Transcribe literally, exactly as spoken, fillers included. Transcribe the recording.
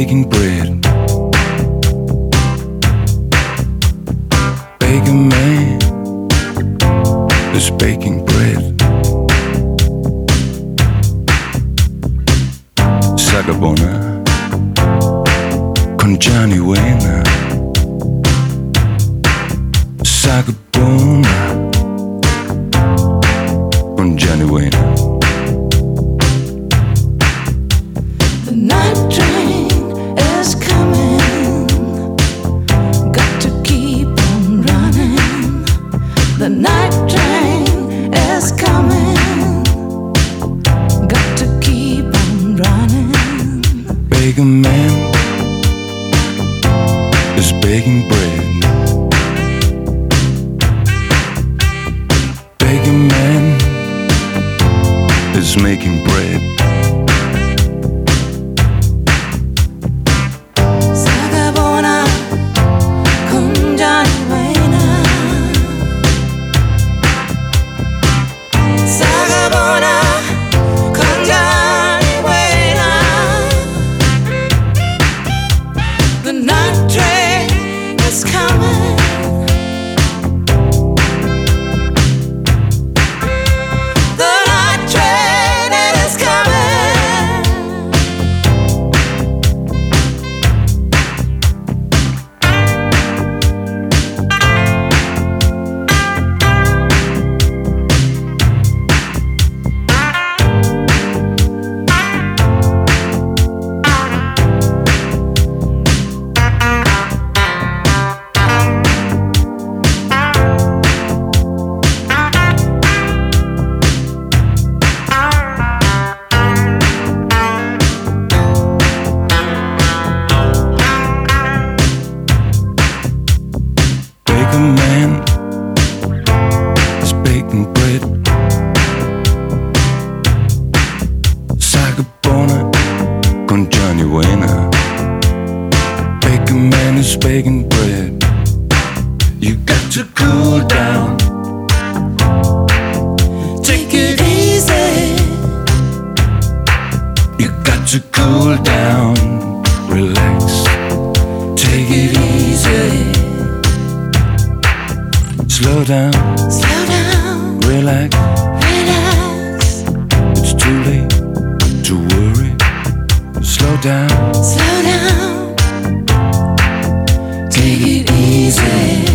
baking bread. Baker man is baking bread. Sagabona con Johnny Wayne. Sagabona con Johnny Wayne. The night train is coming, got to keep on running. The night train is coming, got to keep on running. Baker man is baking bread. Baker man is making bread. Sagabona con Johnny Wayne. Sagabona con Johnny Wayne. The night train is coming. The night train is coming. Baker man is baking bread. Sagabona con Johnny Wayne. Baker man is baking bread. You got to cool down. Take it easy. You got to cool down. Relax. Take it easy. Slow down. Slow down. Relax. Relax. It's too late to worry. Slow down. Slow down. Take it easy.